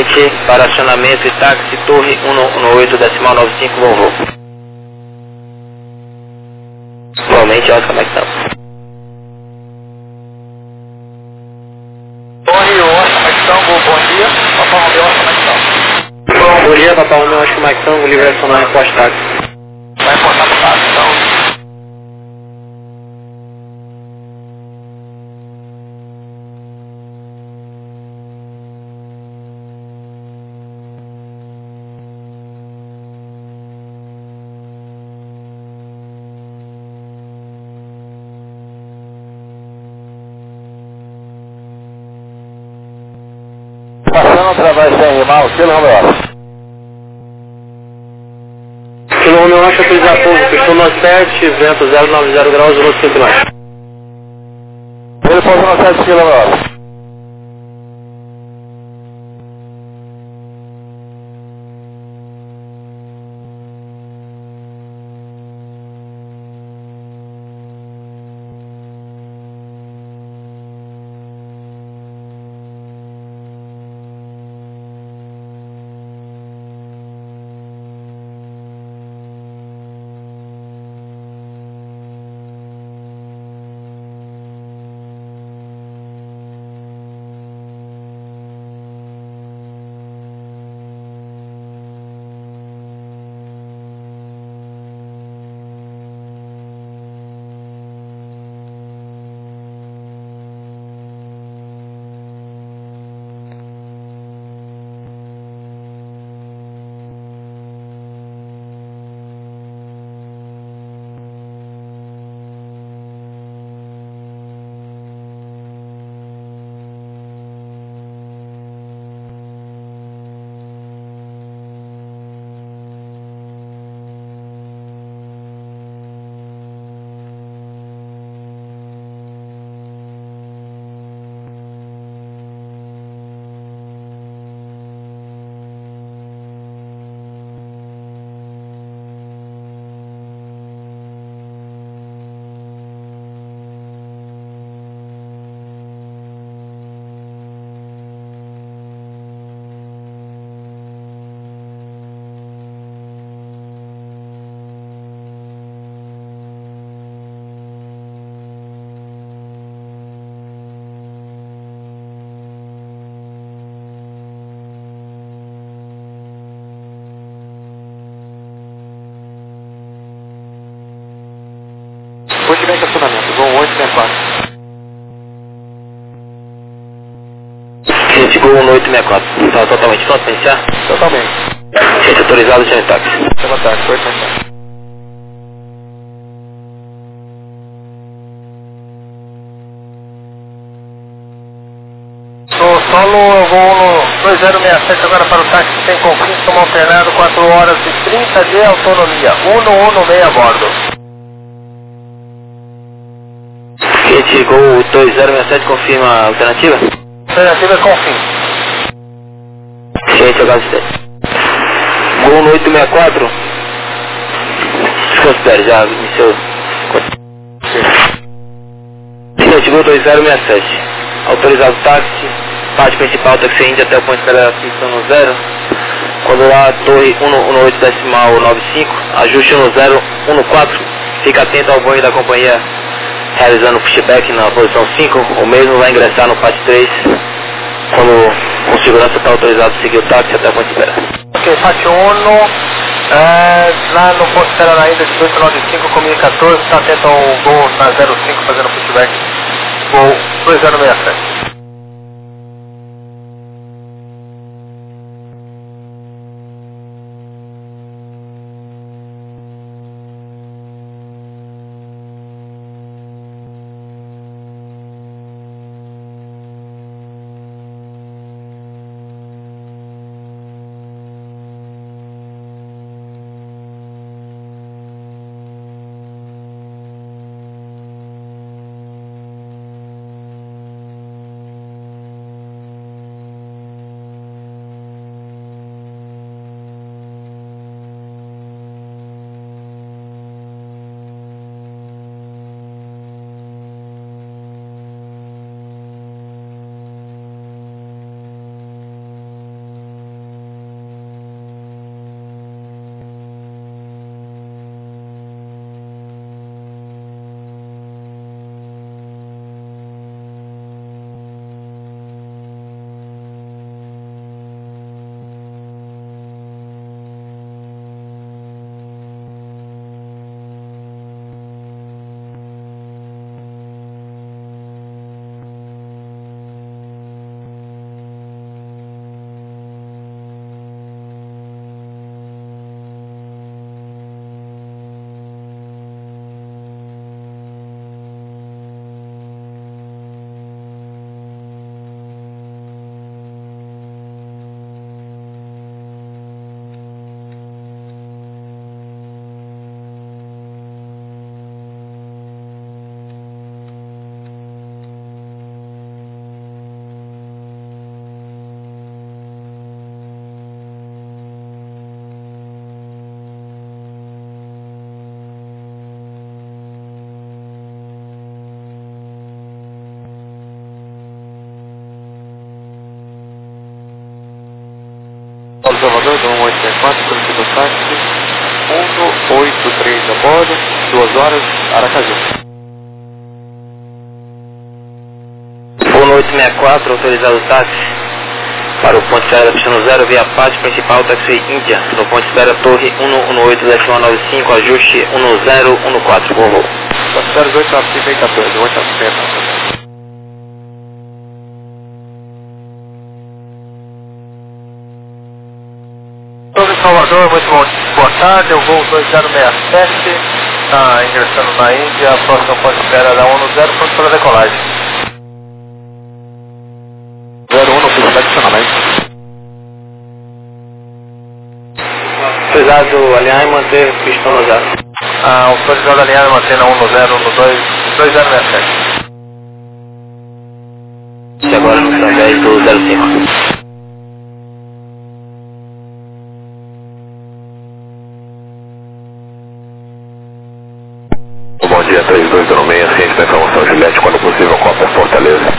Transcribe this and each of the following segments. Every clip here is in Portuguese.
Seguinte, para acionamento e táxi, Torre 118 decimal 95 Volvo. Atualmente, Oscar, como é que tá? Torre Oscar Maxtango, bom dia. Papai Romeu Oscar Maxtango. Bom dia, Papai Romeu Oscar Maxtango, livre acionar reposte táxi. Vai reportar pro táxi, então. Passando através sem rimar, o quilo Romeu Oscar. Quilo Romeu Oscar, utilizar pouso, pistão no 7, vento 090 graus, 1,5 km. Ele pousa no 7 quilo Romeu Oscar. Continente acionamento, voo 864. Gente, Gol 1864. Está totalmente pronto para iniciar? Totalmente. Gente, autorizado, chama táxi. Chama táxi, 864. No solo eu vou no 2067 agora para o táxi sem confins, como alternado 4 horas e 30 de autonomia. 116 a bordo. Gente, Gol 2067, confirma a alternativa? Alternativa é confins. Gente, HC. Gol 1864. Desconsidere, já iniciou. Gente, Gol 2067. Autorizado táxi. Parte principal, táxi Índia até o ponto de atenção no 0. Quando lá, Torre 118 decimal 95. Ajuste no 014. Fica atento ao banho da companhia realizando pushback na posição 5. O mesmo vai ingressar no PAT 3. Quando o segurança está autorizado a seguir o táxi até a ponte de espera. Ok, FAT 1, lá no ponto de espera na ida 1895, comigo 14, está atento ao voo na 05 fazendo pushback, voo 2067. Salvador, do 1864, solicita o táxi 183 a bordo, 2 horas, Aracaju. 1864, autorizado o táxi para o ponto de espera da pista no 0, via parte principal, táxi Índia, no ponto de espera Torre 118-95, ajuste 1014, voo. Ponto de espera 18 a 14, 8 a 6. Salvador, muito boa tarde, eu vou 2067, está ingressando na Índia, a próxima ponto de espera da 10, pronto para decolagem. 01, fiz adicionamento. Autorizado alinhar e manter pista no 0. Autorizado alinhar e manter na 10, no 2067. E agora no através do 05. Bom dia, 3206, ciente da informação Juliette, quando possível, Copa Fortaleza.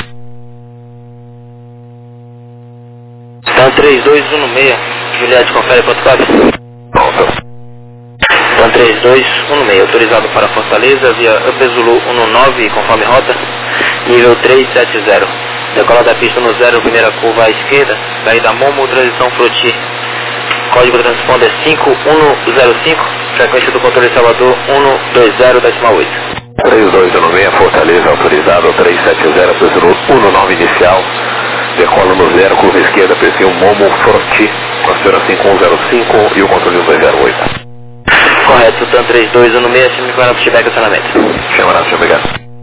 Então 3216, Juliette, confere ponto 4. Pronto. Então 3216, autorizado para Fortaleza, via Upezulu 19, conforme rota, nível 370. Decola da pista no 0, primeira curva à esquerda, saída Momo, transição Froti. Código de transponder 5105, frequência do controle Salvador 120.8. 3216, Fortaleza, autorizado 370, Upezulu 19 inicial. Decola no 0, curva esquerda, perfil Momo Froti, considera 5105 e o controle 208. Correto, TAN 3216, chame para o feedback acionamento. Chama na obrigado.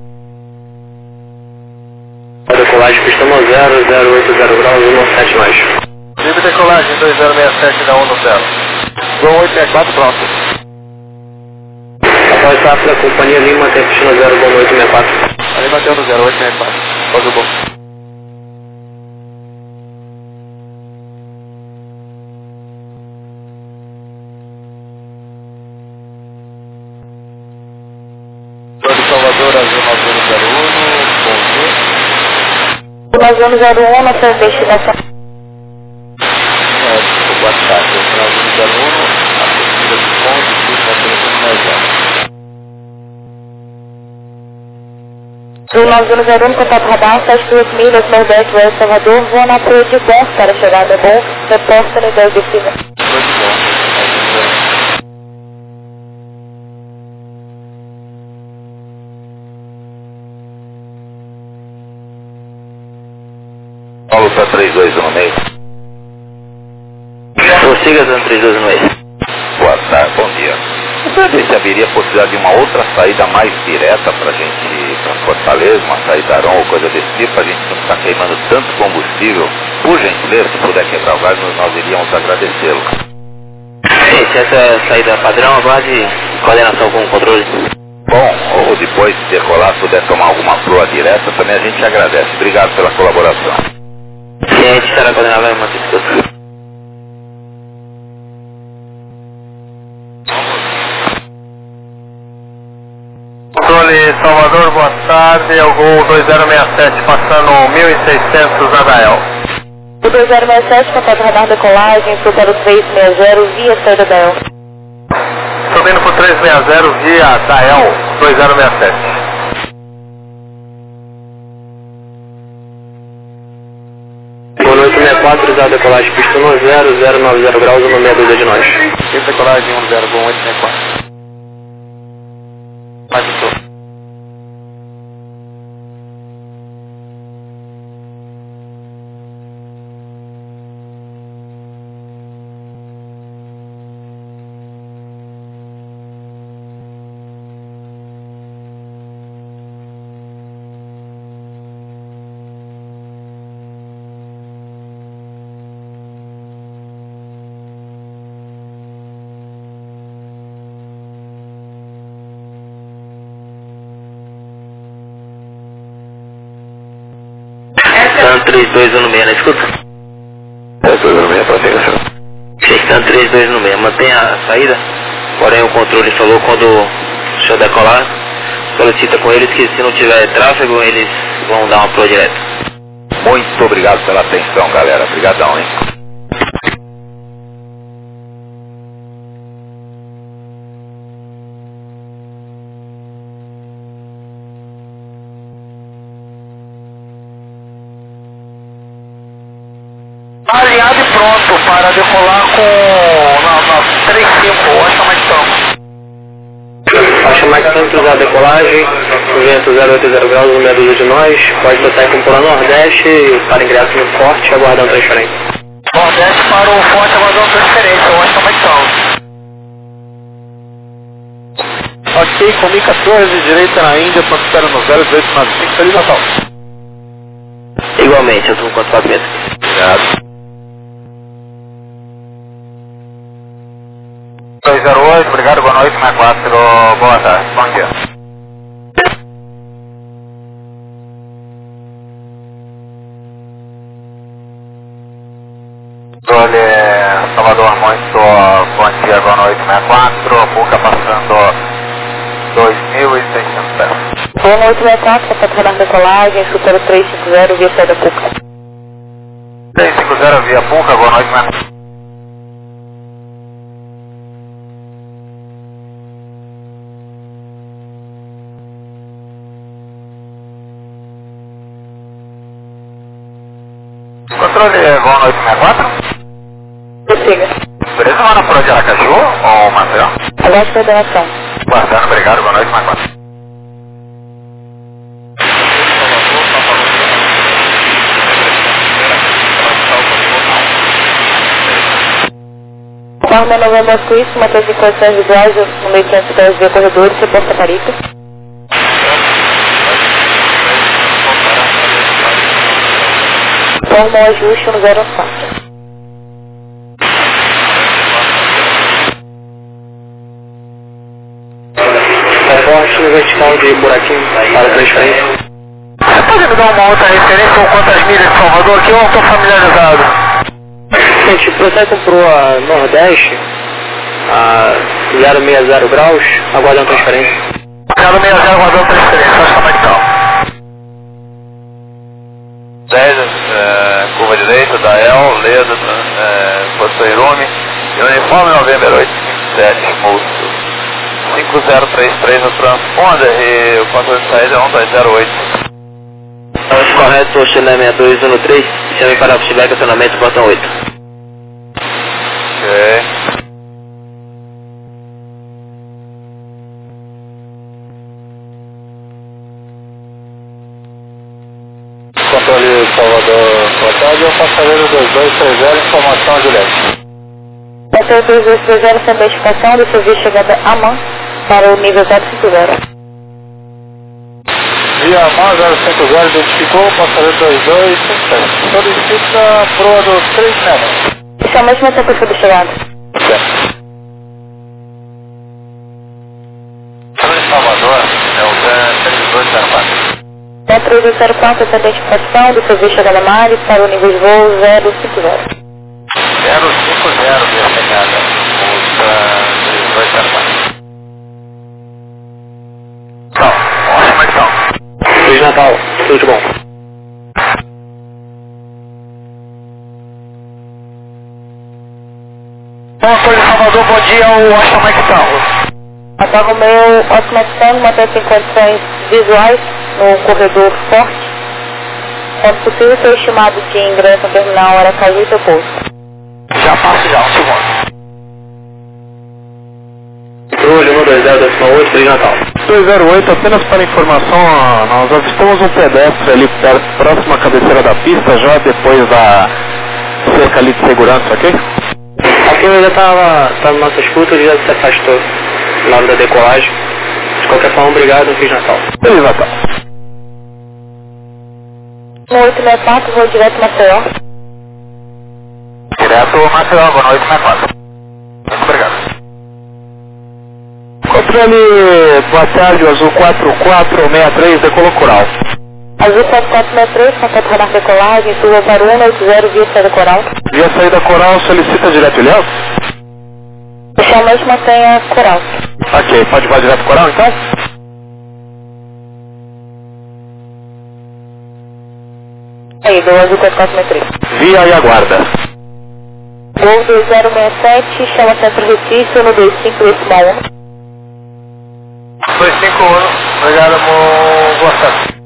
Decolagem, pista no 0, 080 graus, 17 mais. Livre decolagem 2067 da 10. Voo 864, pronto. Após SAF da companhia Lima, tem pista no 0, voo 864. Ali bateu no 0864, pode o bom. Salvador, Azul 9001, bom dia. Azul 01, na sua destinação. Boa tarde, eu sou Azul 01, a pesquisa de ponte, na telefone mais Azul 01, contato radar, 72 milhas, Nordeste, Oeste, Salvador, vou na Praia de Bom para chegada bom, reposta no 10 de cima. Muito bom. Paulo para 3216. Prossiga, TAN 3216. Boa tarde, bom dia. Você vê se haveria possibilidade de uma outra saída mais direta para a gente ir para Fortaleza, uma saída Aron ou coisa desse tipo, para a gente não ficar queimando tanto combustível? Por gentileza, se puder quebrar o gás, nós iríamos agradecê-lo. Gente, essa saída padrão, aguarde coordenação com o controle. Bom, ou depois de decolar, se puder tomar alguma proa direta, também a gente agradece. Obrigado pela colaboração. Sim, a gente estará coordenado em manter tudo. Controle Salvador, boa tarde, é o voo 2067 passando 1600 Adael. O 2067, contato radar decolagem, para o 360, via saída da El. Subindo por 360 via Dael 2067. Boa noite, 64, autorizado decolagem, pista no 0, 090 graus, 162 de nós. Livre decolagem 101864. Mais um pouco. TAN 3216, né? Escuta? 3216, prossiga. TAN 3216, mantenha a saída, porém o controle falou quando o senhor decolar, solicita com eles que se não tiver tráfego, eles vão dar uma proa direta. Muito obrigado pela atenção, galera. Obrigadão, hein? Alinhado e pronto para decolar com 35, Washington Mike Tom. Washington Mike Tom, cruzar a decolagem, vento 080 graus, uma meia dúzia de nós, pode botar com pula Nordeste, para ingresso no Forte, aguardando transferência. Nordeste para o Forte, aguardando transferência, Washington Mike Tom. Ok, comi 14, direita na Índia, ponto 01895, Feliz Natal. Igualmente, eu estou com 4 metros. Obrigado. 208, obrigado, boa noite, 64, boa tarde, bom dia. Olha, Salvador, muito bom dia, boa noite, 64, Puca passando 2.600 pés. Boa noite, 64, para retornar decolagem, supera 350 via saída Puca. 350 via Puca, boa noite, 64. Controle, boa noite, 64. Prossiga. Beleza, mano, por de Aracaju ou Maceió? Aguarde coordenação. Guardando, obrigado, boa noite, 64. Conforme a Nova Moscou, matriz de condições visuais no meio de 510 via corredores, reporta Tarica. Forma o ajuste no 04. Forte no vertical de buraquinho para transferência. Você pode me dar uma outra referência ou quantas milhas de Salvador que eu não estou familiarizado? Gente, o processo para o Nordeste, a 060 graus, aguardando transferência. 060 aguardando transferência, acho que como é que tá? 10, curva direita, Dael, Leda, posição Irume, uniforme November 857, Moço. 5033 no transponder e o controle de saída é 1208. Correto, Chile 6213, chame para feedback, acionamento, botão 8. Ok. Controle Salvador, boa tarde, é o passageiro 2230, informação Juliette. Passageiro 2230, sem identificação, do serviço chegada a mão para o nível 050. Via AMAN 050, identificou, passageiro 2257. Solicita proa do 360. Isso é a mesma temperatura de chegada. Certo. Salvador é o 3204. 3204, sem identificação, do serviço chegada a Mari para o nível de voo 050. 050 via chegada, o 3204. Então, ótima edição. Feliz Natal, tudo de bom. Boa coisa, Salvador, bom dia, o Washington Mike Tom. Apaga o meu automaticando, mantém-se em condições visuais no corredor forte. Quando possível, seu estimado de ingresso no terminal Aracaju e seu pouso. Já passo já, um segundo. Controle 120.8, Feliz Natal. 208, apenas para informação, nós avistamos um pedestre ali perto, próximo à cabeceira da pista, já depois da cerca ali de segurança, ok? Aqui eu já estava na nossa escuta, já se afastou na hora da decolagem. De qualquer forma, obrigado, Feliz Natal. Feliz Natal. 1864, vou direto Maceió. Direto Maceió, boa noite, 64. Muito obrigado. Controle, boa tarde, o Azul 4463, decolou Coral. Azul 4463, contato radar decolagem, suba para 180 via saída Coral. Via saída Coral, solicita direto Ilhéus? Inicialmente mantenha Coral. Ok, pode voar direto Coral então? Aí, do Azul 4463. Via e aguarda. Gol 2067, chama Centro Recife, no 2561. 251, obrigado, boa tarde.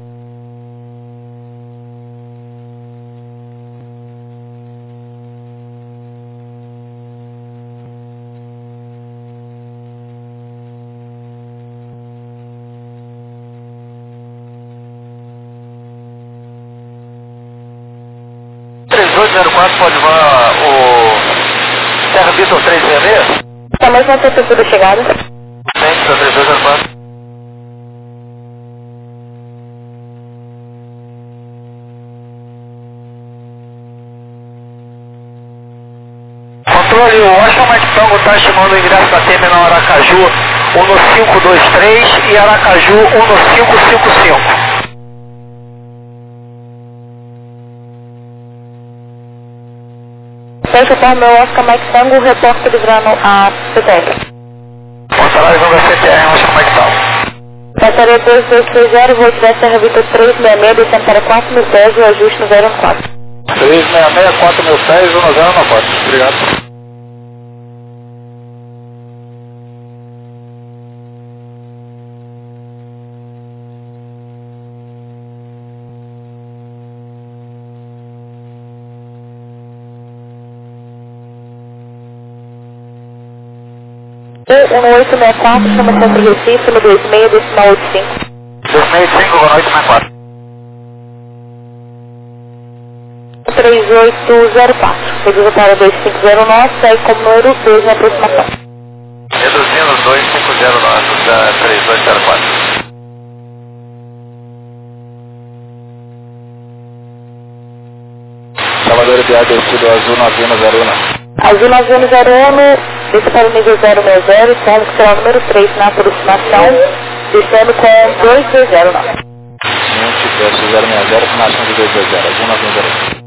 3204, pode voar o Serra Vitor 366? Também vai ter tudo chegada. Sim, 3204. Controle, o Washington Mike Tango está estimando o ingresso da terminal Aracaju 1523 e Aracaju 1555. Fecha para o meu Oscar Mike Tango, repórter livrando a CTR. Montarai Vanga CTR, Washington Mike Tango. Passaria 2230, voo de Serra Vitor 366, descendo para 4.000 pés e ajuste no 014. 366, 4.000 pés, 1094. Obrigado. E 1864, chama Centro Recife, no 26, decimal 85. 265, boa noite, 64. 3804. Reduzido para 2509, segue como número 2 na aproximação. Reduzindo 2509 da 3804. Salvador Biar, descido azul 9101. Azul 9101, desce para o nível 060, como que será o número 3 na aproximação, descendo com 2209. Seguinte, desce 060 com máximo de 220, azul 9101.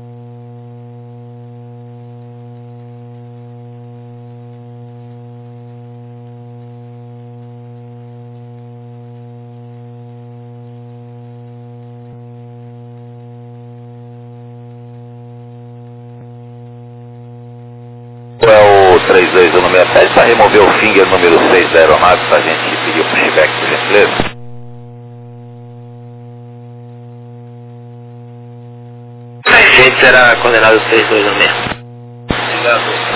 É o 32167 para remover o finger número 6 da aeronave para a gente pedir o pushback, por gentileza. Gente, será coordenado 6216. Obrigado.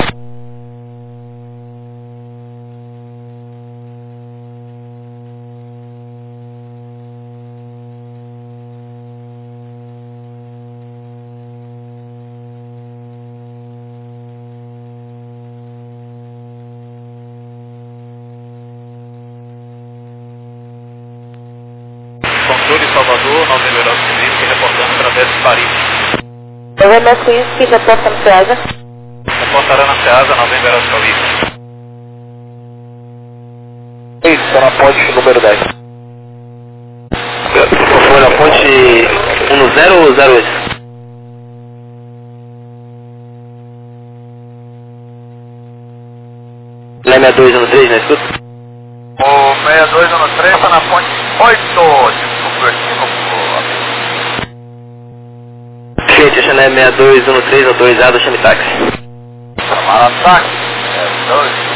Controle Salvador, 9 Verão Civil, reportando através de Paris. Eu vou nessa isso que reporta no Ceasa. Reportará na Ceasa, 9 Verão Civil. Isso, está na ponte número 10. Foi na ponte 10 ou 08? Lá é 6213, não escuta? O 6213 está na ponte 8. Desculpa, Gente, a Chané 6213, autorizado, chame táxi. chamar ataque. 2.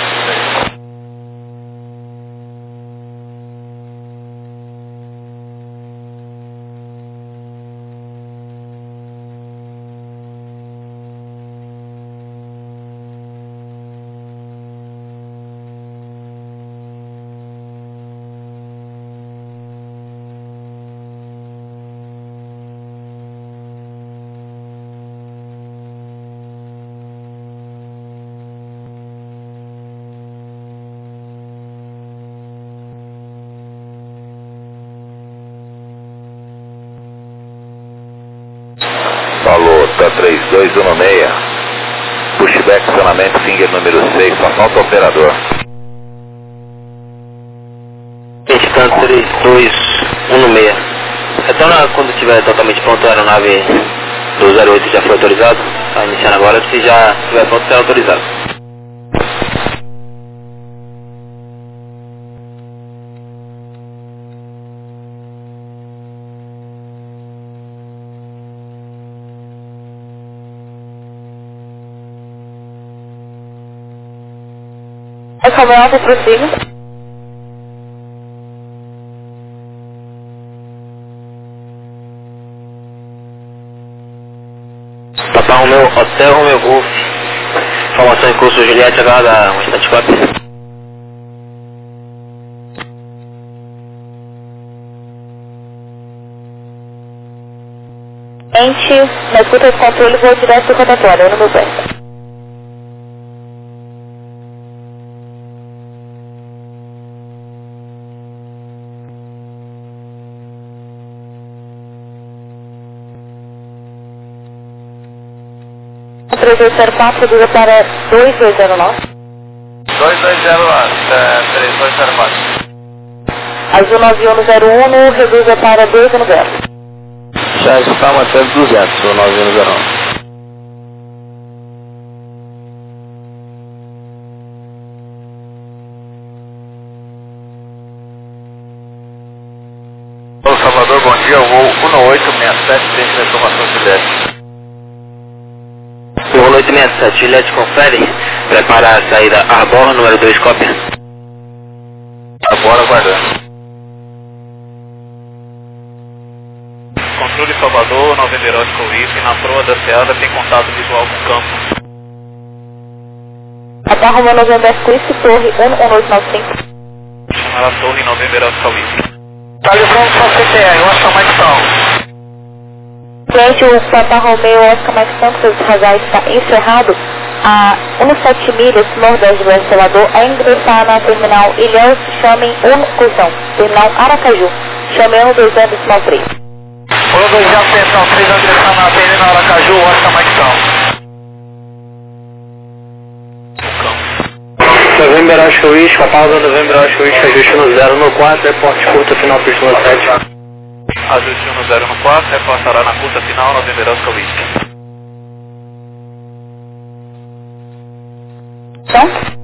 Falou, tá 3216. Pushback, acionamento, finger número 6, só falta o operador. Gente, tanto 3216. Então, quando estiver totalmente pronto, a aeronave do 08 já foi autorizado. Está iniciando agora, se já estiver pronto, será autorizado. É como é alta prossiga. Papa Romeu, Hotel Romeu Golf. Informação em curso Juliette, aguarda um instante cópia. Em 20, na escuta de controle, vou direto do rotatório, no meu pé. O 3204, reduz para 2209. 2209, 3204. Azul 9101, reduza para 210. Já está mantendo 200, o 9101. Ô Salvador, bom dia, o voo 1867 tem informação de leste. O 867, Juliette confere, prepara a saída Arbor, número 2, cópia. Agora aguardando. Controle Salvador, November Oscar Whisky, na proa da Seada tem contato visual com o campo. Abarra uma November Whisky, torre 11895. Chamar a torre November Oscar Whisky. Tá levando só CTR, eu acho mais calmo. Cliente, o Papa Romeo Oscar Mike Santos de Razar está encerrado a 17 milhas nordeste do Salvador a ingressar na terminal Ilhéus, chamem Cursão, terminal Aracaju, chamem 120 decimal 3. 120 atenção, 3 a direção na terminal Aracaju, Oscar Mike November Oscar Whisky, a pausa November Oscar Whisky, ajuste no 0 no 4, reporte curta final pista no 7. Ajuste no 0 no 4, reportará na curta final November Oscar Whisky. Então?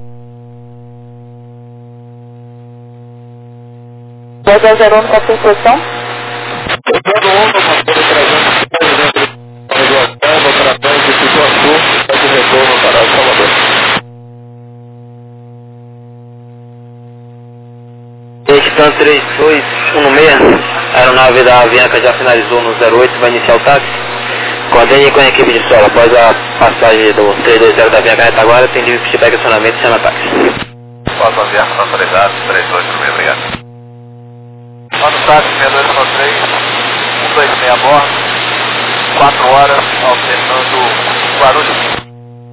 201 está sem posição? Todo mundo passou de 300 dentro do hotel, no operações de Pituaçu, está de retorno para Salvador. Stan 3216, a aeronave da Avianca já finalizou no 08, vai iniciar o táxi. Coordene com a equipe de solo. Após a passagem do 320 da Avianca Retaguarda, tem livre feedback acionamento e chama táxi. Pode Avianca na autoridade, 38, obrigado. Manda o táxi 6293, 126 a bordo, 4 horas, alternando Guarulhos.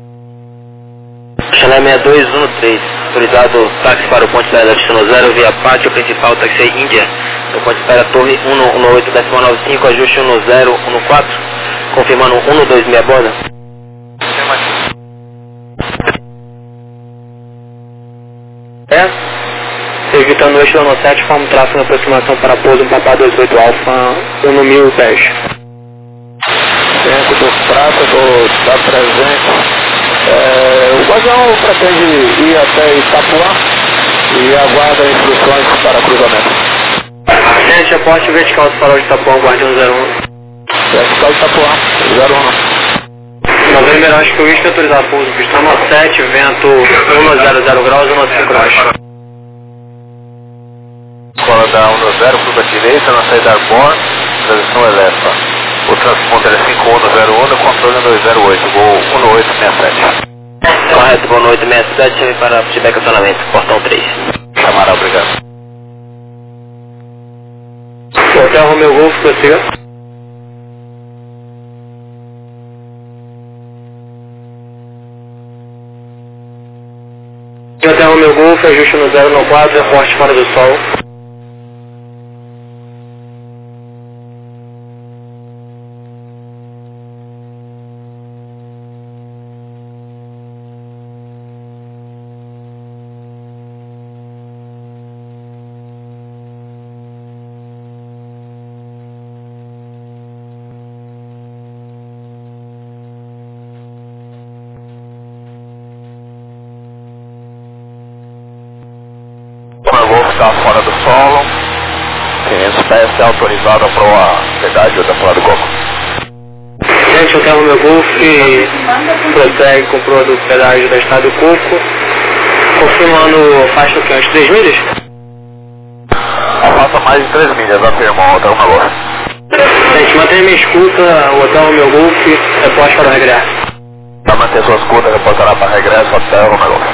Chalé 6213, autorizado táxi para o ponte da destino 0 via pátio principal táxi Índia. No ponte espera torre 118.95, ajuste 1014, confirmando 126 a borda. Evitando o eixo da 7, forma o tráfego na aproximação para pouso em Papá 28 Alfa 1010. Centro do Prata, da presente. O avião pretende ir até Itapuã e aguarda instruções para cruzamento. Gente, aporte vertical do farol de Itapuã, Guardião 01. Vertical de Itapuã, 01. November Oscar Whisky, autorizado pouso, pista 7, vento 100 graus, 15 graus. Escola da 10, curva direita, na saída Arbor, transição Elefa. O transponder é 5101, controle 208, voo 1867. Correto, voo 1867, chame para feedback acionamento, portão 3. Chamará, obrigado. Hotel Romeo Golf, prossiga. Hotel Romeo Golf, ajuste no 0 no 4, reporte fora do sol. Está fora do solo, 500 pés é autorizado para a pedágio da Praia do Coco. Gente, o Hotel Romeo Golf prossegue com o produto pedágio da Estrada do Coco, confirmando faixa que antes 3 milhas? Afasta mais de 3 milhas, afirmou o Hotel Romeo Golf. Gente, mantenha minha escuta, o Hotel Romeo Golf, reporte para o regresso. Para manter sua escuta, reportará para regresso, Hotel Romeo Golf.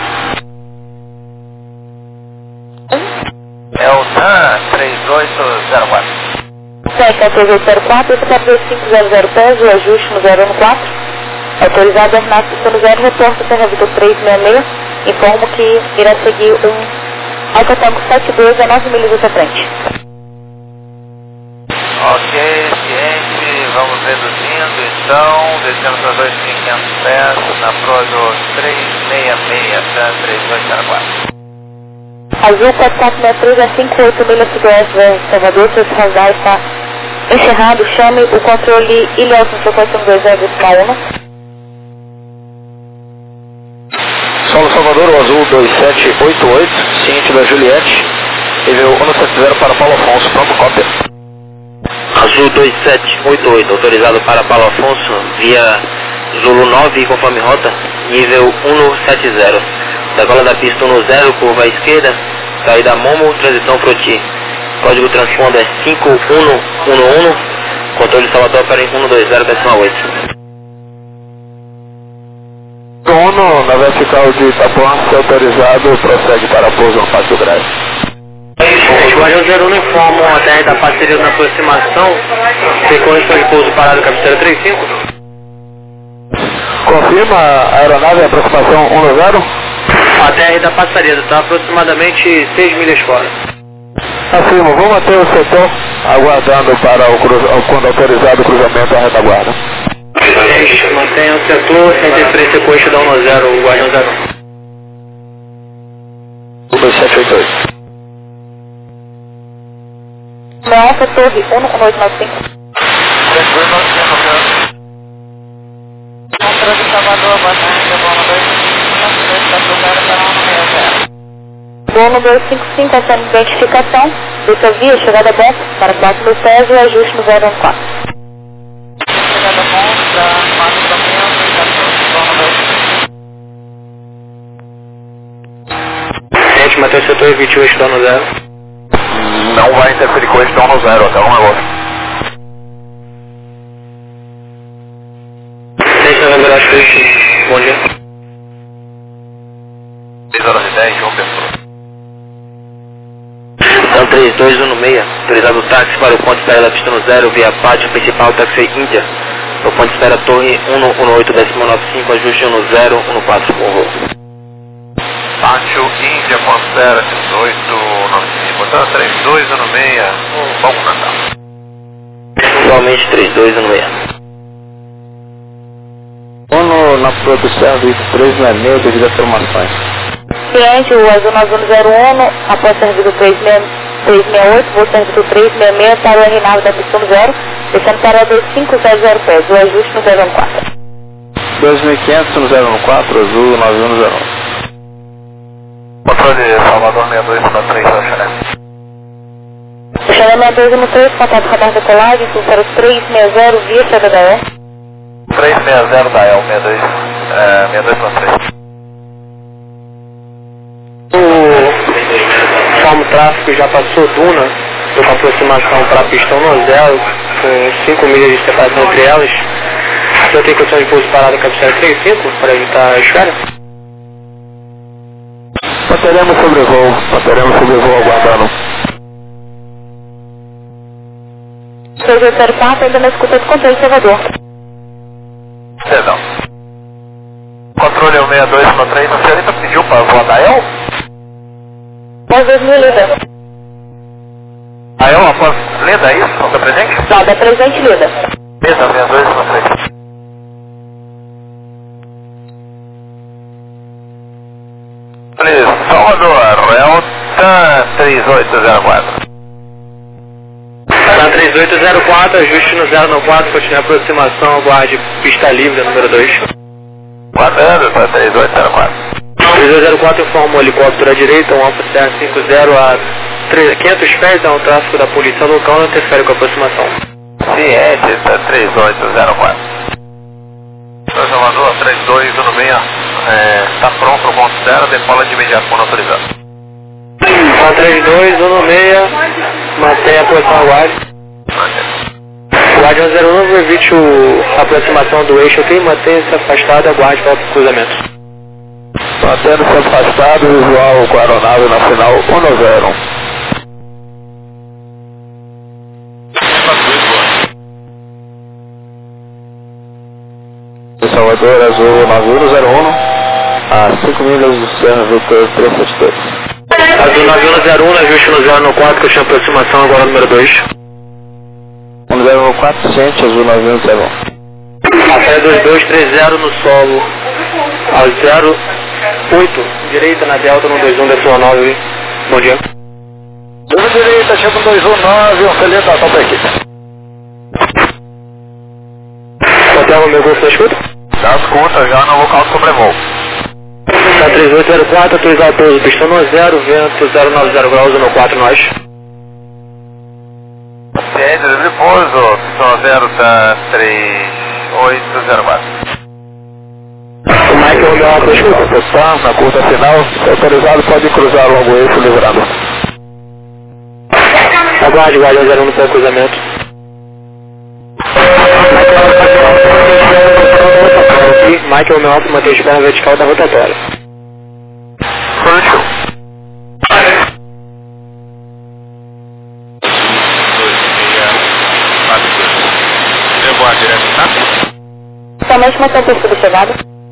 É o TAN 3804. Fecha a 3804, esse para 2500 pés, o ajuste no 014. Autorizado Renato pelo 0, reporta Serra Vitor 366. Informo que irá seguir um Alcatango 72 a 9 milhas à frente. Ok, ciente, vamos reduzindo então, descendo para 2.500 pés, na Prodo 366, 3204. Azul 4463 a 58 milhas sudoeste, Salvador, seu radar está encerrado, chame o controle Ilhéus no frequência 120,1. Solo Salvador, o Azul 2788, ciente da Juliette, nível 170 para Paulo Afonso, pronto, cópia. Azul 2788, autorizado para Paulo Afonso, via Zulu 9, conforme rota, nível 170. Decola da pista 10, curva à esquerda, saída Momo, transição Froti. Código transponder é 5111, controle Salvador para 120,8. Ono, na vertical de Itapuã, se autorizado, prossegue para pouso no Pátio Grave. O Guardião 01 informa a TR da parceria na aproximação, tem correção de pouso parado cabeceira 35. Confirma a aeronave em aproximação 10? A TR da passaria está aproximadamente 6 milhas fora. Afirmo, vou manter o setor aguardando para quando autorizado o cruzamento à retaguarda. Mantenha o setor sem interferência com o eixo da 10, o Guardião 01. 2788. Alfa Torre 11895. Controle Salvador, boa tarde, Bono 255, essa identificação, dessa via, chegada bom, para 4 mil pés e o ajuste no 014. chegada bom, para 4 km, 14, Gente, mantém o setor e evite o eixo da 10. Não vai interferir com esse down no 0, até um negócio. Gente, Novembro, acho que bom dia. 6 horas e 10, João Pessoa. Então 3216, autorizado o táxi para o ponto de espera da pista no 0, via pátio principal, táxi Índia. O ponto de espera Torre 118,95, ajuste 1014, bom voo. Pátio Índia, Conspera 1895, portanto 3216, bom Natal. Igualmente 3216. Ono na Proto Service 366 devido a formações. Ciente, o Azul 9101, após serviço 368, vou serviço 366 para o RNAV da pista 0, descendo para 2500 pés, o ajuste no 014. 2500 no 014, Azul 9101. Controle Salvador 6213, Xané. Xané 6213, contato radar da colagem, para o 360 via CDDE. 360 da EL 6213. O tráfego já passou Duna, com aproximação para a pista 10, com 5 milhas de separação entre elas. O senhor tem condição de pouso parado cabeceira 35 para evitar a esfera? Manteremos sobrevoo aguardando. 3804, ainda na escuta do controle Salvador. Perdão. Controle 6213, a senhorita pediu para voar da EL? Após 2000 lida. A EL após Leda, é isso? Está presente? Não, da presente lida. Leda 6213. Salvador, Elta 3804. Na 3804, ajuste no 094, continue a aproximação, aguarde pista livre, número 2. Guardando para 3804. 3204 informa o helicóptero à direita, um Alfa Serra 50 a 500 pés, é um tráfego da polícia local, não interfere com a aproximação. Ciente, está 3804. Salvador, 3216, está pronto para o ponto zero, decola de imediato quando autorizado. Tá 3216, mantém a posição aguarde. Guardião 09, evite a aproximação do eixo aqui, mantenha-se afastado, aguarde para o cruzamento. Mantendo-se afastado, visual com a aeronave na final 190. voador azul 9101 a 5 milhas do Serra Victor 372. Azul 9101, ajuste no 094, que eu tinha aproximação agora número 2. 1004, ciente, azul 9101. Até 2230 no solo, ao 08, direita na delta no 21-9, bom dia. Tudo direita, chega no 219, um feliz Natal pra equipe. Hotel, meu gosto da escuta? Das contas já no local do sobrevoo. Tá 3804, autorizado pouso, pistão no 0, vento 090 graus, no 4 nós. Ciente, de pouso, pistão 0, tá 3804. O Mike Romeu Alfa, escuta? Pessoal, na curta final, se autorizado pode cruzar logo eixo livrado. Aguarde, guarda 01 no seu cruzamento. Mike Romeu Alfa, mantém a perna vertical da rotatória. Positivo. Levou a direto, tá? Somente uma temperatura de chegada.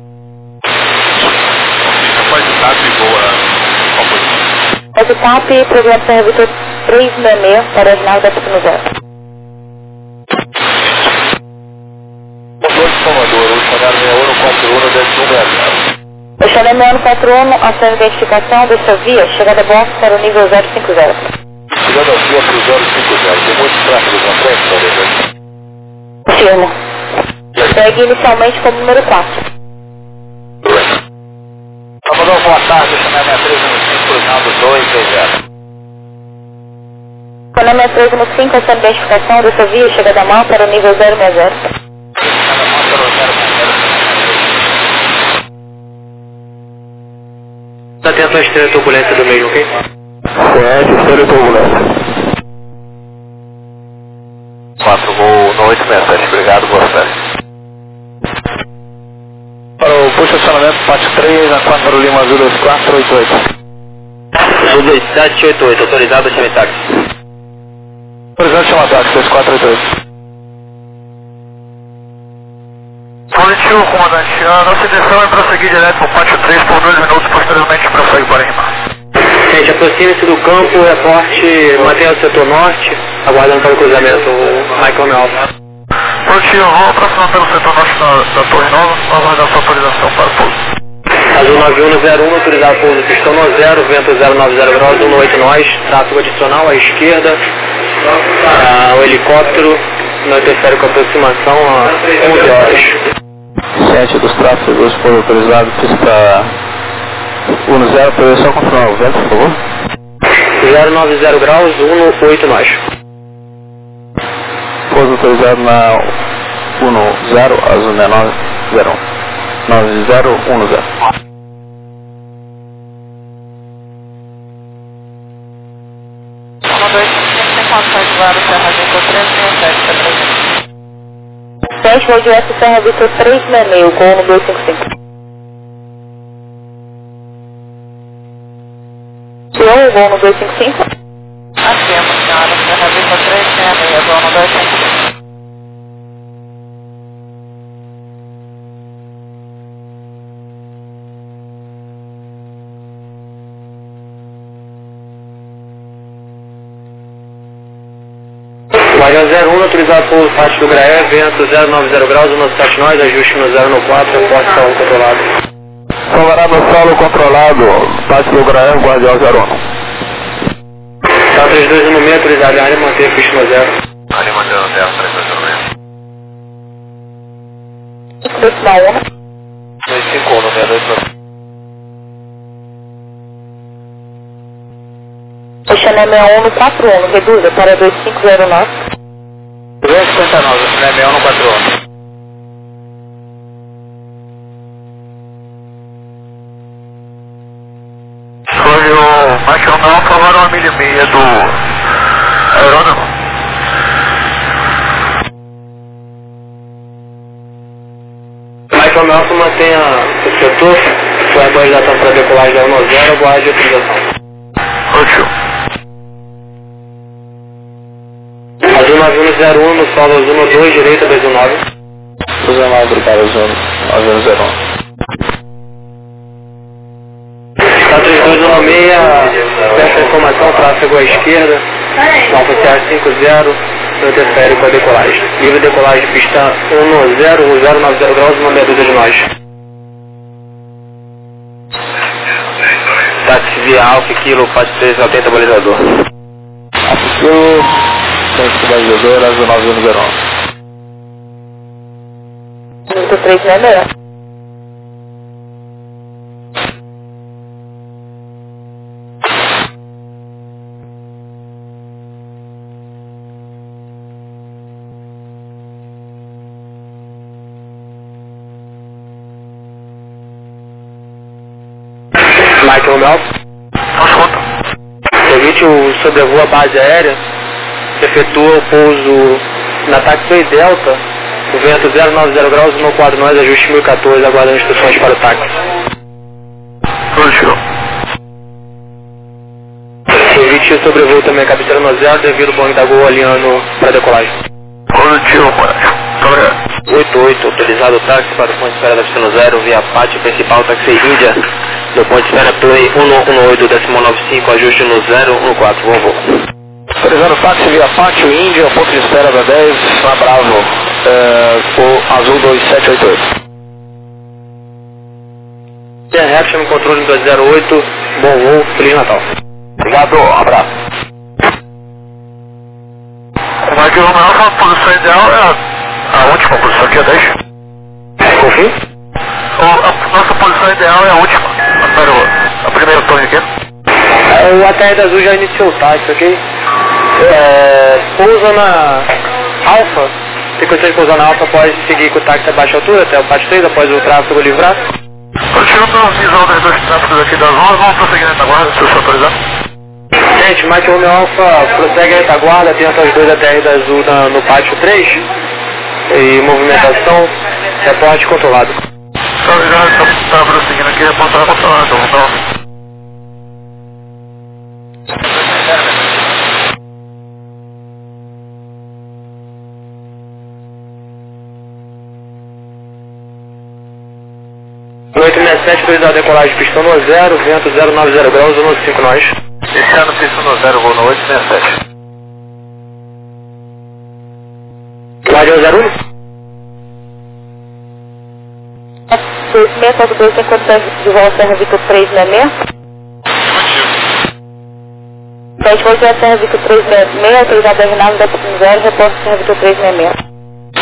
Depois do TAP e voa ao posição. Mas o TAP, programa Serra Victor 366 para a final da Pistão 0. Motor de Salvador, o Chanel 6141 desse número. O Chanel 6141, ação de identificação desta via, chegada box para o nível 050. Chegando a via para o 050, tem muitos tráfegos na frente, talvez. Firmo. Segue inicialmente como número 4. Salvador, boa tarde, Chanel 6315, cruzando 220. Chanel 6315, ação de identificação desta via, chegada mal para o nível 060. Atento à estreia turbulência do meio, ok? Conhece, estreia turbulência. 4 voo no 867, obrigado, boa tarde. Para o posicionamento, parte 3, na 4 Lima Azul 2488. Azul 2788, autorizado a chamar táxi. Autorizado chama táxi, 2488. Positivo, comandante. A nossa intenção é prosseguir direto para o pátio 3 por 2 minutos, posteriormente prossegue para Lima. Gente, aproxime-se do campo, reporte, mantenha o setor norte, aguardando para o cruzamento, o Michael Melfa. Positivo, vou aproximar pelo setor norte da Torre Nova, aguardar sua autorização para o pouso. Azul 9101, autorizado pouso, pistão no 0, vento 090 graus, 18 nós, tráfego adicional à esquerda, o helicóptero, no terceiro com aproximação a 11 horas. Ciente dos tráfegos por autorizado, pista 10, posição confirmar o vento, por favor. 090 graus, 18 nós. Pouso autorizado na 10, azul 6901. 9010. Teste voo direto Serra Victor 366, com no 255. Senhor, voo no 255? Acima, senhora, Serra Victor 366, voo no 255. Guardião 01, autorizado por parte do Graé, vento 090 graus, o nosso taxa nós, ajuste no 094, reporte solo controlado. Salvarado solo controlado, parte do Graé, Guardião 01. Tá 321 autorizado em área, manter ficha no 0. Ali mandando 0, 321. Decimal 1. 251, no 62. O Chanel 61 no 41, reduza para 2509. 259, Chanel 61 no 41. Foi o Michael Mel, falaram 1,5 milha do aeródromo. Michael Melson mantenha o setor, foi a autorização para decolagem da 10, aguarde a autorização. Positivo. Azul 9101 no solo azul no 2, direita 219. Usa mal, obrigado, zona 901. 4216, peça a informação, tráfego à esquerda, Alfa CR 50, interfere com a decolagem. Livre decolagem, pista 1090 graus, uma meia dúzia de nós. Táxi via Alfa, Kilo, Paz 3, atenta balizador. Alfa Kilo, centro balizador, azul 9109. Muito 366. Mike Romel. Evite o sobrevoo à base aérea, efetua o pouso na taxiway Delta, o vento 090 graus, 14 nós, ajuste 1014, aguardando instruções para o táxi. Evite o sobrevoo também, cabeceira no zero, devido ao Boeing da Gol alinhando para decolagem. Positivo, mano. 88, autorizado o táxi para o ponto de espera da pista no zero, via pátio principal, táxi Índia, no ponto de espera Play 118.95, ajuste no 014, voo. Autorizado o táxi via pátio Índia, ponto de espera da 10, na Bravo, o azul 2788. TRF, chama o controle no 208, bom voo, Feliz Natal. Obrigado, um abraço. Como é que o nossa posição ideal é a última posição aqui, é 10? Confio? A nossa posição ideal é a última, a primeira torre aqui. O ATR azul já iniciou o táxi, ok? Pousa na Alfa, se você pousar na Alfa, pode seguir com o táxi a baixa altura até o pátio 3, após o tráfego livrar. Continuando a visão das dois tráficos aqui das 11, vamos prosseguir na retaguarda, se você autorizar. Gente, Mike Romeo Alfa prossegue a retaguarda, tem essas duas ATRs azul no pátio 3, e movimentação, reporte controlado. Só já está prosseguindo aqui, reportar controlado, então. No 867, autorizado a decolagem, pistão no 0, vento 090 graus, 195 nós. Esse ano pistão no 0, voo no 867. Rádio 01? 642 tem condições de voo Serra Victor 366? 788 Serra Victor 366, autorizado a Rinaldo da Pista 0, repórter Serra Victor 366.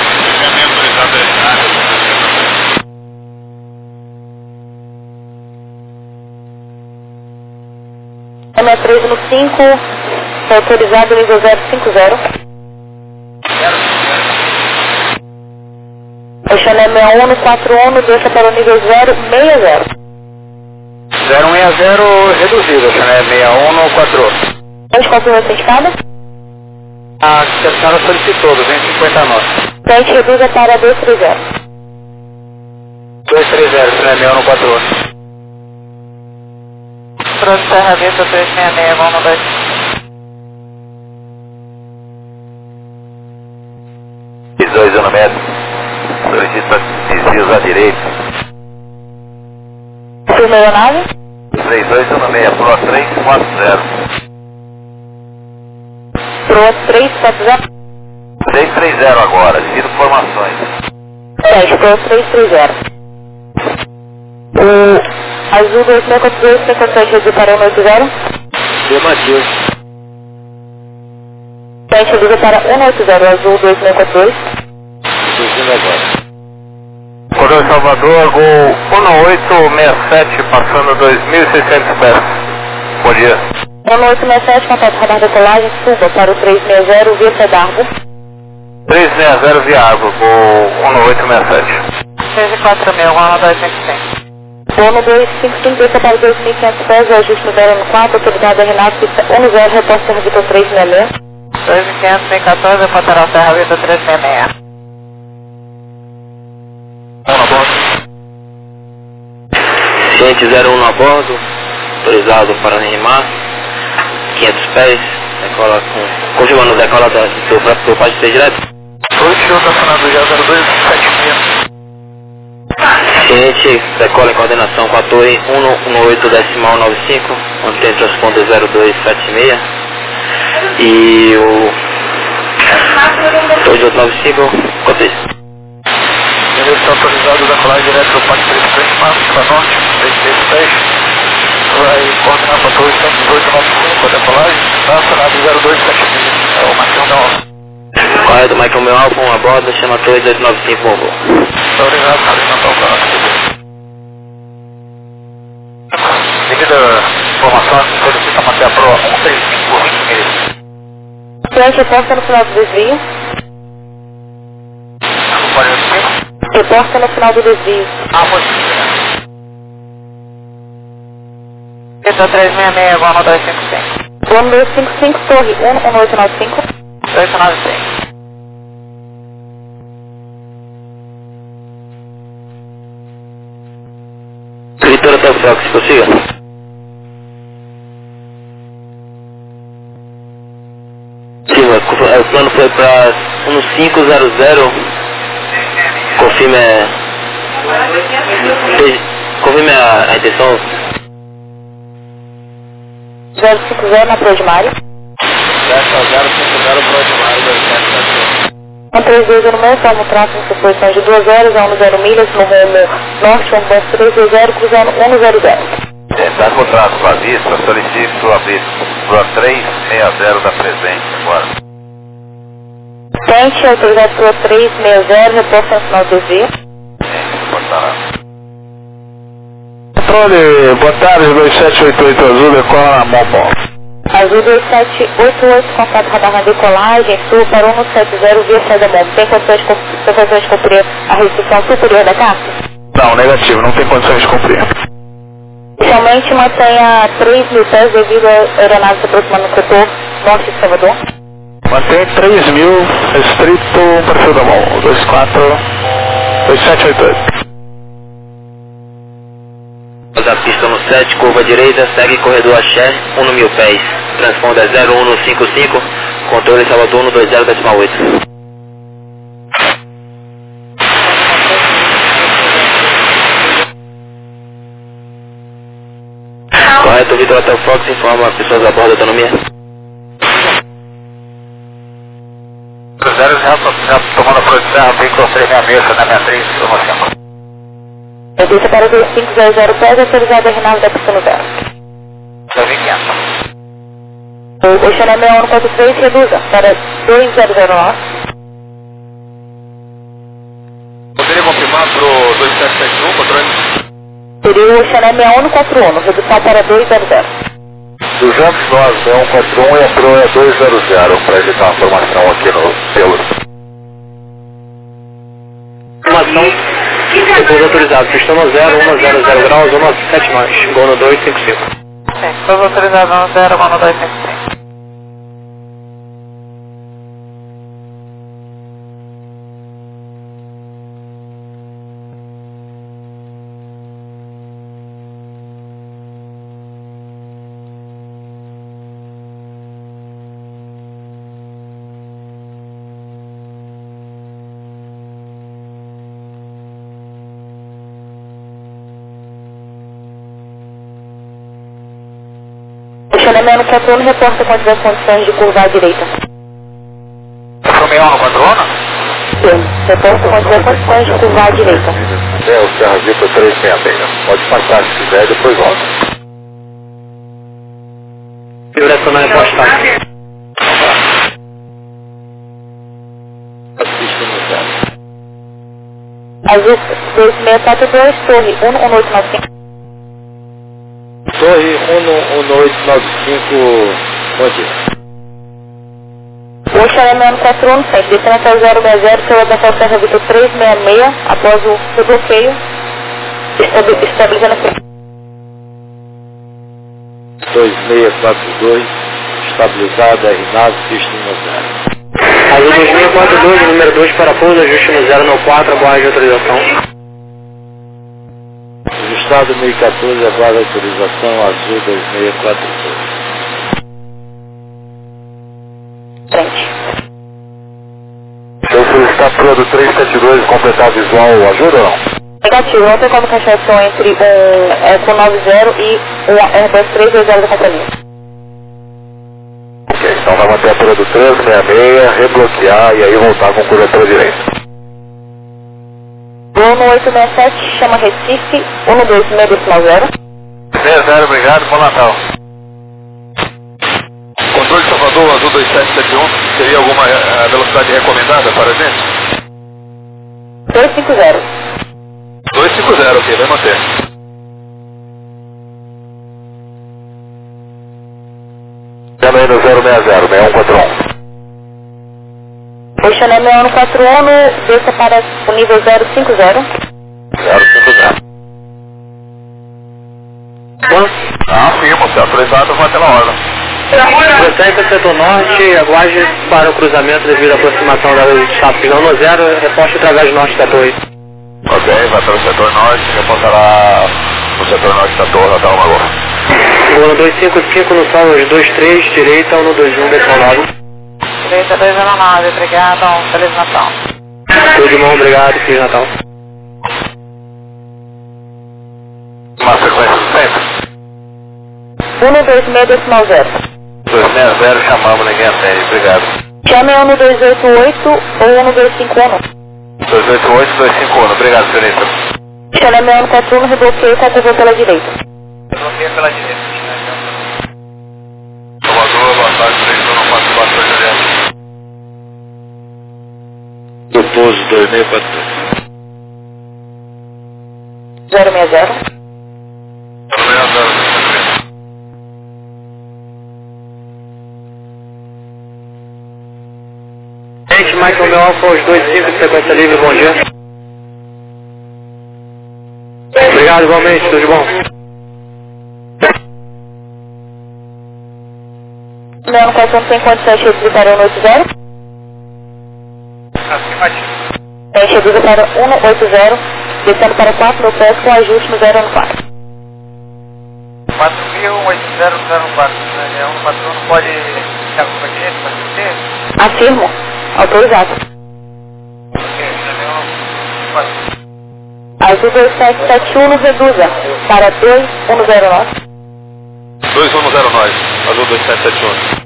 É 13 no 5, autorizado nível 050. O Chanel 61 no 41, deixa para o nível 060. 060 reduzido, Chanel 61 no 41. Onde confirma essa escada? A senhora solicitou, 250 nós. Então a gente reduza para 230. 230, Chanel 61 no 41. Trouxe Serra Vista 366, vamos no 2. Dois no metro. Solicita desvios à direita. Firmei a nave? 3216, Pro 340. Pro 340. 330 agora, devido informações. 10, Pro 330. O Azul 2642 tem condições de reduzir para 180? Afirmativo. A gente reduz para 180, Azul 2642. Reduzindo agora. Coroa Salvador, Gol 1867, passando 2.600 pés. Bom dia. 1867, contato radar decolagem, suba para o 360 via Cedarbo. 360 via água, Gol 1867. 64000, vamos no 255. Bono 255, deixa para 2.500 pés, o ajuste no 014, autoridade Renato, pista 10, repórter Serra Vitor 366. 2500, 1014, lateral Serra Vitor 366. Ciente 01 a bordo, autorizado para animar, 500 pés, decola confirmando decola do pátio 3 direto. Positivo, tá falando já 0276. Cliente decola em coordenação com a torre 118.95, onde tem transponder 0276. E o 2895, quanto isso? Ele está autorizado da colagem direto do Parque 33, para norte, 336. Vai coordenar para a torre 118.95, a decolagem, estacionado 0276. É o Marcão da Alfa. Correto, Michael Meu Alfa, uma borda, chama a torre 295, bom voo. Obrigado, Carlinhos, não está devido à informação, solicita manter a proa 135 por 20 milhas. Cliente, reporta no final do desvio. 45? Reporta no final do desvio. Foi. Pista 366, Guano 255. Guano 255, torre 11895. 296. Escritora até o Fox, consiga. Sim, o plano foi para 1500. Confirme a intenção. 050 na Proa de Mário. 050 Proa de Mário 132 no meu forma tráfego em suposição de 2 horas a 10 milhas no rumo norte, 1.320, cruzando 100. Está contrato com a vista, solicito abrir Proa 360 da presente agora. Frente, autorizado Proa 360, reporta no final do desvio. Controle, boa tarde, 2788 Azul, decola na Mombol. Azul 2788, contato radar na decolagem, sul para 170 via saída Mombo. Tem condições de cumprir a restrição superior da carta? Não, negativo, não tem condições de cumprir. Inicialmente mantenha 3.000 pés devido à aeronave se aproximando do setor norte de Salvador. Mantém 3.000, restrito, perfil da mão, 2788. Da pista no 7, curva direita, segue corredor Axé, 1.000 pés. Transponder 0155, controle Salvador 120.8. Correto, Vitor Hotel Fox, informa pessoas a bordo da autonomia. Cruzeiro já tomando a produção, veículo 366 na minha 3, informação. Pista para 2500 pés, autorizado a renave da pista no 0. 2500. O Chanel 6143 reduza para 2009. Poderia confirmar para o 2771, controle? Seria o Chanel 6141, redução para 200. 209, 141 e a proa é 200, para evitar uma formação aqui no pelo. Informação, repouso autorizado, pista no 0100 graus, 197 nós, Gono 255. Sim, todos autorizados no 0, Guano 255. O Chanel 6141 reporta quando tiver condições de curvar à direita. Para o 6141? Sim, reporta quando tiver condições de curvar à direita. É, o Serra Vitor 366. Pode passar se quiser e depois volta. Direcional é postal. Azul 2642, torre 11895. Torre 11895, bom dia. O Chanel 6141, sempre, descendo até o 060, pela atenção Serra Vitor 366, após o bloqueio, estabilizando a frente. 2642, estabilizada, RNAV, pista no 0. Azul 2642, número 2, parafuso, ajuste no 094, aguarde autorização. Registrado 1014, aguarde autorização, Azul 2642. Frente. Se eu solicitar a proa do 372 completar visual, ajuda ou não? Negativo, não tem como encaixar som entre um Eco 90 e um Airbus 320 da companhia. Ok, então vai manter a altura do 366, rebloquear e aí voltar com curvatura direita. Voo no 867, chama Recife, 126.0. 60, obrigado, bom Natal. Controle de Salvador, Azul 2771, teria alguma velocidade recomendada para a gente? 250. 250, ok, vai manter. Chama aí no 060, 6141. Fechando M141, desça para o nível 050. 050. Afirma, se autorizado, vai pela ordem. Prossegue setor norte, aguarde para o cruzamento devido à aproximação da staff no 0, reposte através norte da torre. Ok, vai pelo setor norte, reportará o setor norte da torre até uma agora. Voo no 255 no solo 23, direita 121, decolado. Direita 219, obrigado, Feliz Natal. Tudo de bom, obrigado, Feliz Natal. Uma sequência sempre. 126.0. 260, chamamos, ninguém atende, obrigado. Chame 1288 ou 1251. 288, 251, obrigado, senhorita. Chame M141, rebloqueio com a curva pela direita. Bloqueia pela direita. Salvador, boa tarde, 3144, Juliano. Do Pouso, 2642. 060. Gente, Michael Meu Alfa, os 25 de sequência livre, bom dia. Obrigado igualmente, tudo de bom. Leandro 41 tem condições de reduzir para 180. Afirmativo. Tem reduzir para 180, descendo para 4.000 pés com ajuste no 014. 4.8004, né? 141 não pode ficar com a direita, pode ser? Afirmo. Autorizado. Ok, já Azul 2771 reduza para 2109. 2109, Azul 2771.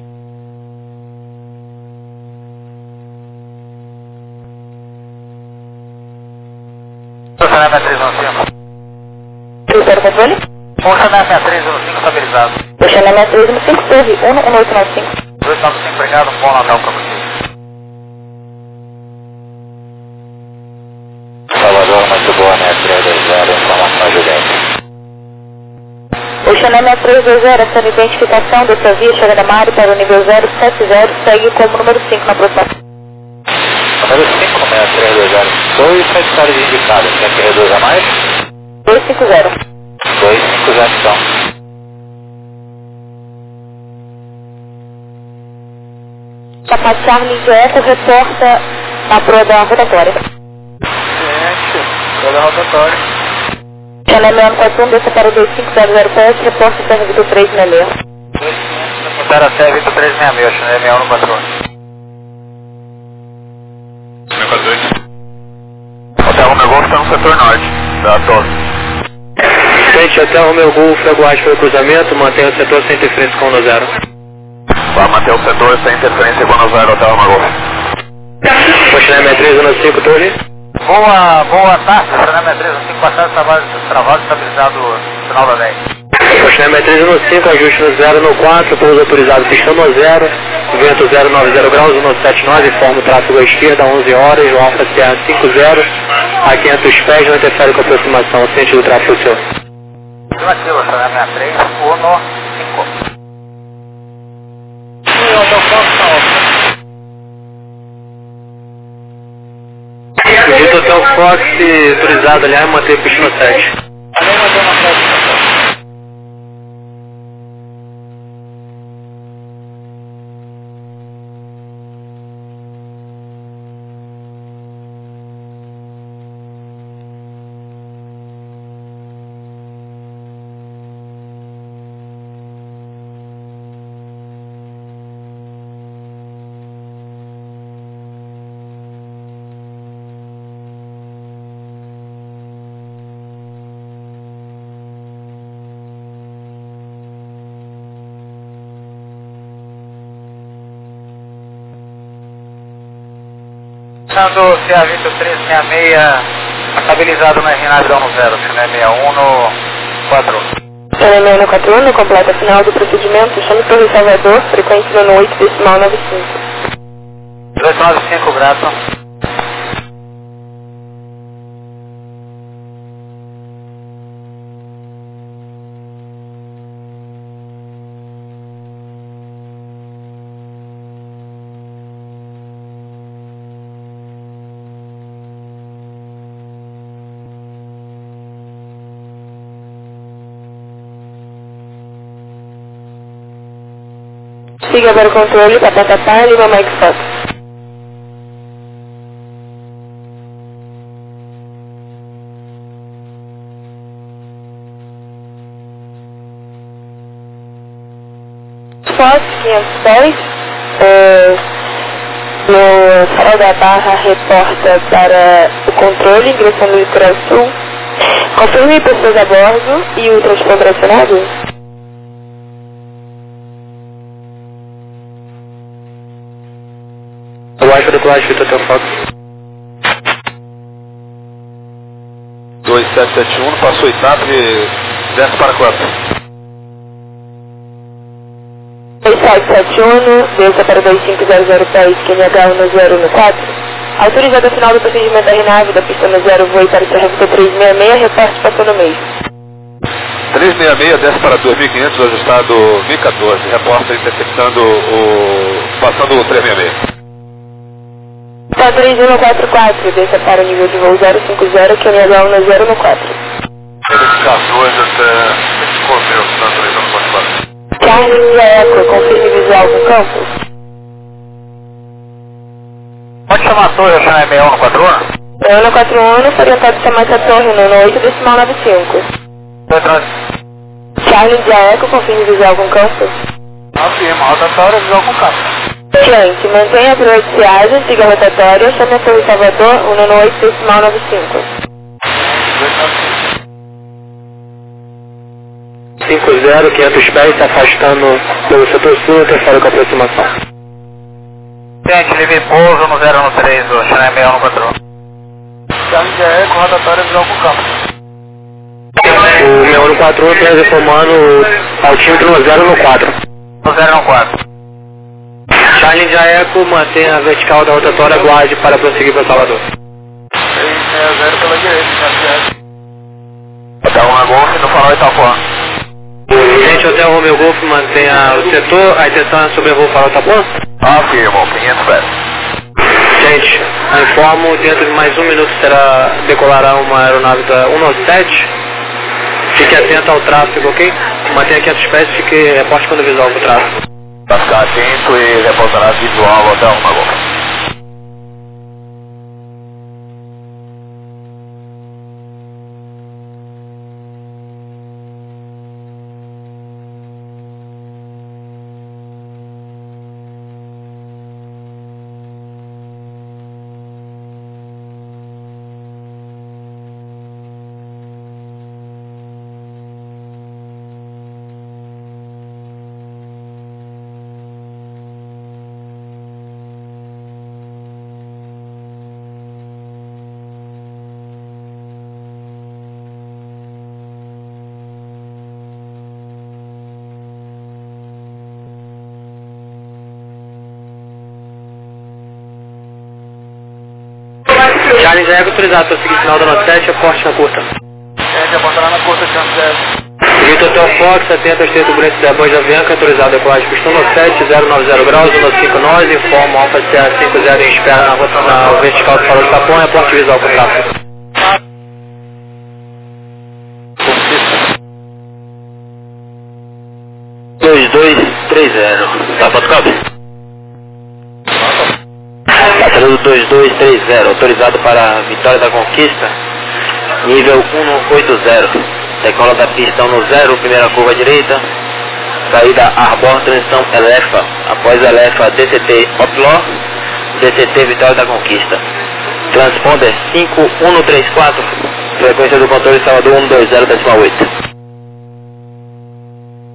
Funcionar minha 315. Critério controle? Funcionar minha 315 estabilizado. Fechando a minha 315, torre 11895. 295, obrigado, bom Natal para vocês. Salvador, muito boa, né? 320, informação Juliano. Fechando a minha 320, essa identificação dessa via chegando a Mari para o nível 070, segue como número 5 na aproximação. Número 5, né? 320. 2 secretários indicados, quer que reduza mais? 250. 250, então. Capaz Charlie Eco reporta na proa da rotatória. Toda a rotatória. Chanel 41, desça para o 2500 pés, reporta servido 366. 2500, reportar a serve do 366, Chanel 6141. 542. Hotel Romeu Golf está no setor norte da torre. Frente até o Romeu Golf, aguarde pelo cruzamento, mantenha o setor sem interferência com o 0. Vai manter o setor sem interferência quando usar o Hotel Romeu Golf. Continua 6315, torre. Boa tarde, Chanel 315, passado travado, estabilizado no final da 10. Continua 6315, ajuste no 0 no 4, pouso autorizado pistão no 0, vento 090 graus, 179, informa o tráfego à esquerda, 11 horas, o Alfa Sierra 50, a 500 pés, não interfere com a aproximação, sentido do tráfego seu. Afirmativo, Chanel 63, 1, 5. Dito Hotel Fox, autorizado, aliás, manter pista no 7. Ando CA 2366, estabilizado na RNAV da 10, Channel 6141. Channel 6141, completa final do procedimento, chame Torre Salvador, frequência no 8 decimal 95. 1895, grato. Siga para o controle, Papatapá, Lima Mike Fox. Fox 510, no farol da barra reporta para o controle, ingressando no litoral sul. Confirme pessoas a bordo e o transporte operacionado. Wi-Fi do Colégio Vitor Hotel Fox. 2771, passou etapa e desce para quanto? 2771, desça para 2500 pés, QNH 1014. Autorizado ao final do procedimento da RNAV da pista no 0, voe para o CRVT 366, reporte passou no meio. 366, desce para 2500, ajustado 1014, reporta interceptando passando o 366. Tá 3144, desça para o nível de voo 050, QNH 1014. 14 até Correio, está 3144. Charlie Eco, confirme visual com campo. Pode chamar a torre, Channel 6141? 6141, foi orientado a chamar essa torre no 8 decimal 95. Charlie Eco, confirme visual com campo. Afirma, rotatória, visual com campo. Gente, mantenha a priorização, siga a rotatória, chame a Torre Salvador, no 8 decimal 95. 50, 500 pés, se afastando pelo setor sul, terceiro com aproximação. Gente, livre pouso no 013, o Channel 6141. Charlie Eco, rotatória, visual com campo. O 6141 está informando altímetro no 014. No 014. Charlie Eco, mantenha a vertical da rotatória, guarde para prosseguir para Salvador. 360 pela direita, Hotel Romeo Golf no farol Itapuã. Gente, Hotel Romeo Golf, mantenha o setor, a intenção é sobrevoo farol Itapuã? Afirmo, 500 pés. Gente, informo, dentro de mais 1 minuto decolará uma aeronave da 197. Fique atento ao tráfego, ok? Mantenha 500 pés, fique reporte quando visual para o tráfego. Para ficar atento e reportará visual até uma golpe. Charlie Eco, autorizado para seguir sinal da 97, aporte na curta. Gente, abandonar na curta, chance 0. Vitor Hotel Fox, atento ao estreito turbulência da Banja Avianca, autorizado a decolagem pistão 97, 090 graus, 105 nós, informa Alfa CA 50 em espera na vertical do farol de Itapuã e aporte visual com tráfego. Dois, 2230, tá, Botcop? Passando 2230, autorizado para Vitória da Conquista, nível 180, decola da pista no 0, primeira curva à direita, saída Arbor, transição Elefa, após Elefa DCT Opló, DCT Vitória da Conquista. Transponder 5134, frequência do controle Salvador 120,8.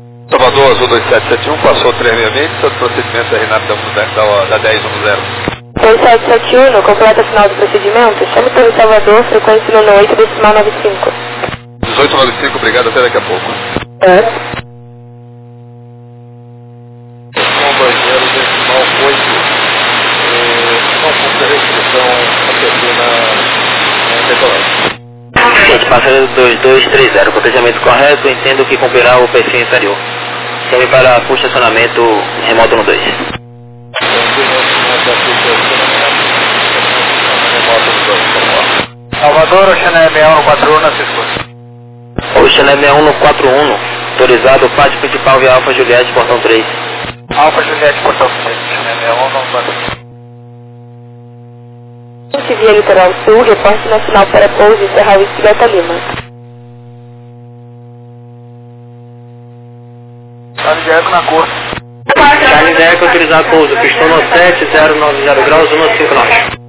Salvador Azul 2771, passou 366, todo procedimento da RNAV da 1010. 2771, completa final do procedimento, chame Torre Salvador, frequência no 8, decimal 95. 1895, obrigado, até daqui a pouco. Bombardeiro decimal 8, não cumpre a restrição APP na decolagem. Gente, passageiro 2230, cotejamento correto, entendo que cumprirá o perfil inferior. Chame para o estacionamento remoto no 2. Salvador, Oceané 6141 na Cisco. Oceané 6141, autorizado pátio principal via Alfa Juliette, portão 3. Alfa Juliette, portão 3, Oceané 6141. Via Litoral Sul, reporte nacional para pouso e Serra Whisky Delta Lima. Charlie Eco na cor. Charlie Eco, autorizado pouso, pistão no 7090 graus, 159.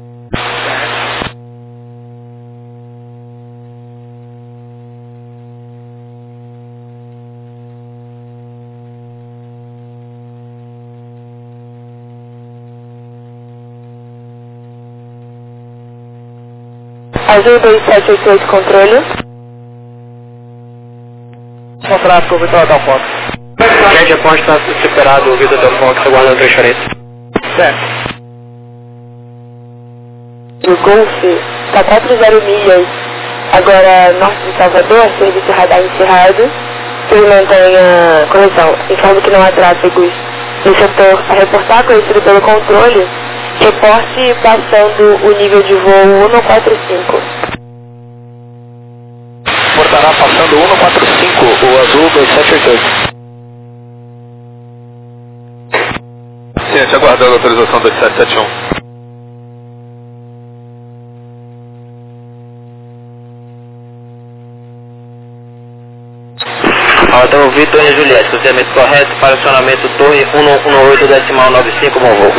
Azul 2788, controle. Contrato com o Vitor Adal Fox. Gente, após estar superado o Vitor Adal Fox, aguardando o transferência. Certo. O Golf está 40 milhas, agora norte de Salvador, serviço radar encerrado. Que ele mantenha correção. Informo que não há tráfegos no setor a reportar, conhecido pelo controle. Reporte passando o nível de voo 145. Portará passando 145, o azul 2788. Ciente, aguardando a autorização 2771. Então, Vitor e Juliette, procedimento correto para acionamento Torre 118 decimal 95, bom voo.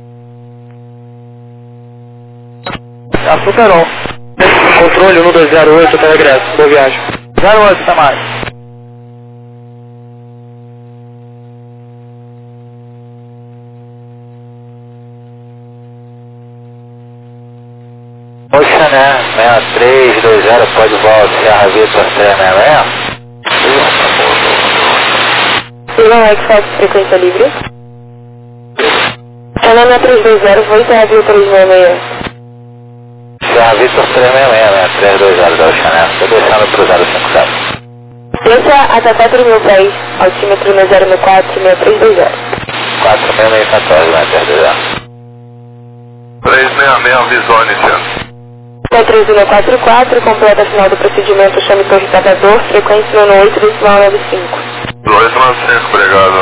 Açúcar Controle 1208, telegresso, boa viagem. 08, tá mais. Oceané 6320, pode volta, Serra Vitor 366. Silvão X-Fox, frequência livre. Canal 320, voo Serra Vitor 366. Serra Vitor 366, 320 da Oceané. Estou deixando para o 057. Desça até 4.000 pés, altímetro no 064, 6320. 4614, né, 320. 366, visão iniciando. 3144, completa final do procedimento, chame Torre Salvador, frequência no 8 decimal 95. 295, obrigado.